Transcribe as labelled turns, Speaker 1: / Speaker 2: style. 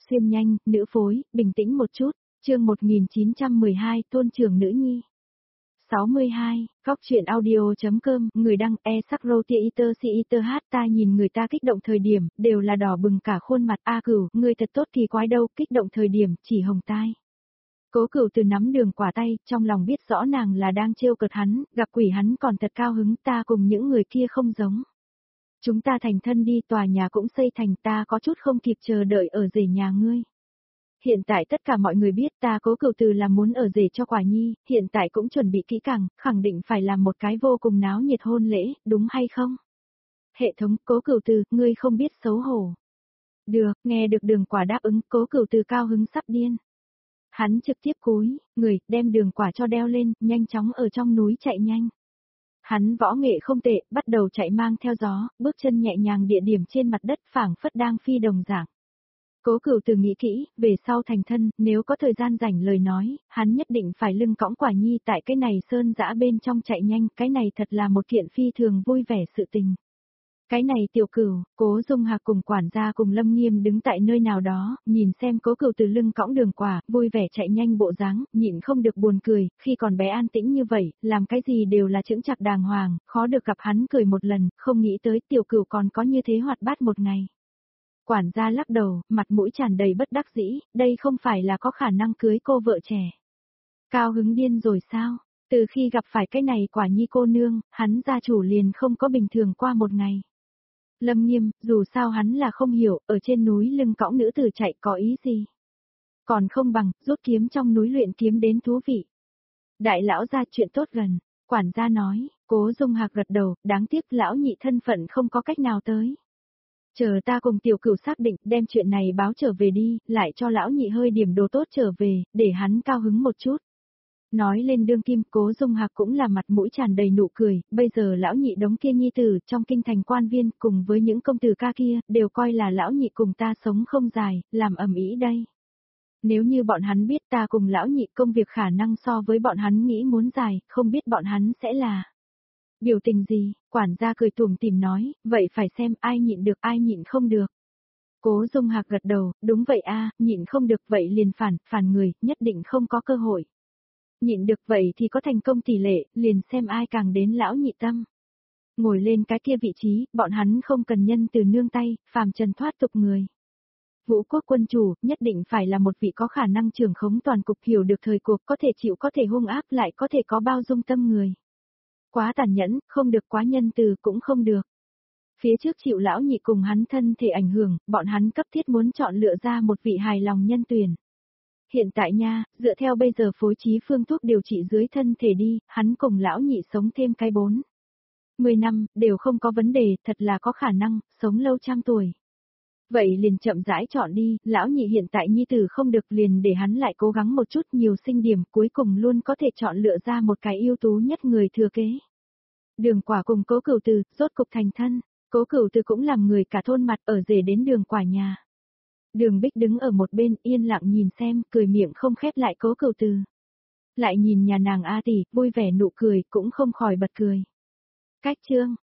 Speaker 1: Xuyên nhanh, nữ phối, bình tĩnh một chút, chương 1912 tôn trưởng nữ nhi. 62, góc chuyện audio.com, người đăng e-sắc-rô-tia-iter-si-iter hát ta nhìn người ta kích động thời điểm, đều là đỏ bừng cả khuôn mặt A Cửu, người thật tốt kỳ quái đâu, kích động thời điểm, chỉ hồng tai. Cố Cửu từ nắm Đường Quả tay, trong lòng biết rõ nàng là đang trêu cợt hắn, gặp quỷ hắn còn thật cao hứng, ta cùng những người kia không giống. Chúng ta thành thân đi, tòa nhà cũng xây thành, ta có chút không kịp chờ đợi ở rể nhà ngươi. Hiện tại tất cả mọi người biết ta Cố Cửu Từ là muốn ở rể cho Quả Nhi, hiện tại cũng chuẩn bị kỹ càng, khẳng định phải làm một cái vô cùng náo nhiệt hôn lễ, đúng hay không? Hệ thống, Cố Cửu Từ, ngươi không biết xấu hổ. Được, nghe được Đường Quả đáp ứng, Cố Cửu Từ cao hứng sắp điên. Hắn trực tiếp cúi người, đem Đường Quả cho đeo lên, nhanh chóng ở trong núi chạy nhanh. Hắn võ nghệ không tệ, bắt đầu chạy mang theo gió, bước chân nhẹ nhàng địa điểm trên mặt đất phảng phất đang phi đồng dạng. Cố Cửu Từ nghĩ kỹ, về sau thành thân, nếu có thời gian rảnh lời nói, hắn nhất định phải lưng cõng Quả Nhi tại cái này sơn dã bên trong chạy nhanh, cái này thật là một kiện phi thường vui vẻ sự tình. Cái này Tiểu Cửu, Cố Dung Hạc cùng quản gia cùng Lâm Nghiêm đứng tại nơi nào đó, nhìn xem Cố Cửu Từ lưng cõng Đường Quả, vui vẻ chạy nhanh bộ dáng, nhịn không được buồn cười, khi còn bé an tĩnh như vậy, làm cái gì đều là chững chạc đàng hoàng, khó được gặp hắn cười một lần, không nghĩ tới Tiểu Cửu còn có như thế hoạt bát một ngày. Quản gia lắc đầu, mặt mũi tràn đầy bất đắc dĩ, đây không phải là có khả năng cưới cô vợ trẻ. Cao hứng điên rồi sao? Từ khi gặp phải cái này Quả Nhi cô nương, hắn gia chủ liền không có bình thường qua một ngày. Lâm Nghiêm, dù sao hắn là không hiểu, ở trên núi lưng cõng nữ tử chạy có ý gì. Còn không bằng, rút kiếm trong núi luyện kiếm đến thú vị. Đại lão ra chuyện tốt gần, quản gia nói, Cố Dung Hạc gật đầu, đáng tiếc lão nhị thân phận không có cách nào tới. Chờ ta cùng Tiểu Cửu xác định, đem chuyện này báo trở về đi, lại cho lão nhị hơi điểm đồ tốt trở về, để hắn cao hứng một chút. Nói lên đương kim, Cố Dung Hạc cũng là mặt mũi tràn đầy nụ cười, bây giờ lão nhị đống kia nhi tử, trong kinh thành quan viên, cùng với những công tử ca kia, đều coi là lão nhị cùng ta sống không dài, làm ầm ĩ đây. Nếu như bọn hắn biết ta cùng lão nhị công việc khả năng so với bọn hắn nghĩ muốn dài, không biết bọn hắn sẽ là biểu tình gì, quản gia cười tủm tỉm nói, vậy phải xem ai nhịn được ai nhịn không được. Cố Dung Hạc gật đầu, đúng vậy a, nhịn không được vậy liền phản người, nhất định không có cơ hội. Nhịn được vậy thì có thành công tỷ lệ, liền xem ai càng đến lão nhị tâm. Ngồi lên cái kia vị trí, bọn hắn không cần nhân từ nương tay, phàm trần thoát tục người. Vũ quốc quân chủ, nhất định phải là một vị có khả năng trưởng khống toàn cục, hiểu được thời cuộc, có thể chịu, có thể hung ác, lại có thể có bao dung tâm người. Quá tàn nhẫn, không được quá nhân từ cũng không được. Phía trước chịu lão nhị cùng hắn thân thể ảnh hưởng, bọn hắn cấp thiết muốn chọn lựa ra một vị hài lòng nhân tuyển. Hiện tại nha, dựa theo bây giờ phối trí phương thuốc điều trị dưới thân thể đi, hắn cùng lão nhị sống thêm cái 10 năm, đều không có vấn đề, thật là có khả năng, sống lâu trăm tuổi. Vậy liền chậm rãi chọn đi, lão nhị hiện tại nhi tử không được liền để hắn lại cố gắng một chút nhiều sinh điểm, cuối cùng luôn có thể chọn lựa ra một cái ưu tú nhất người thừa kế. Đường Quả cùng Cố Cửu Từ, rốt cục thành thân, Cố Cửu Từ cũng làm người cả thôn mặt ở rể đến Đường Quả nhà. Đường Bích đứng ở một bên yên lặng nhìn xem, cười miệng không khép lại Cố Cửu Từ. Lại nhìn nhà nàng A tỷ, vui vẻ nụ cười, cũng không khỏi bật cười. Cách chương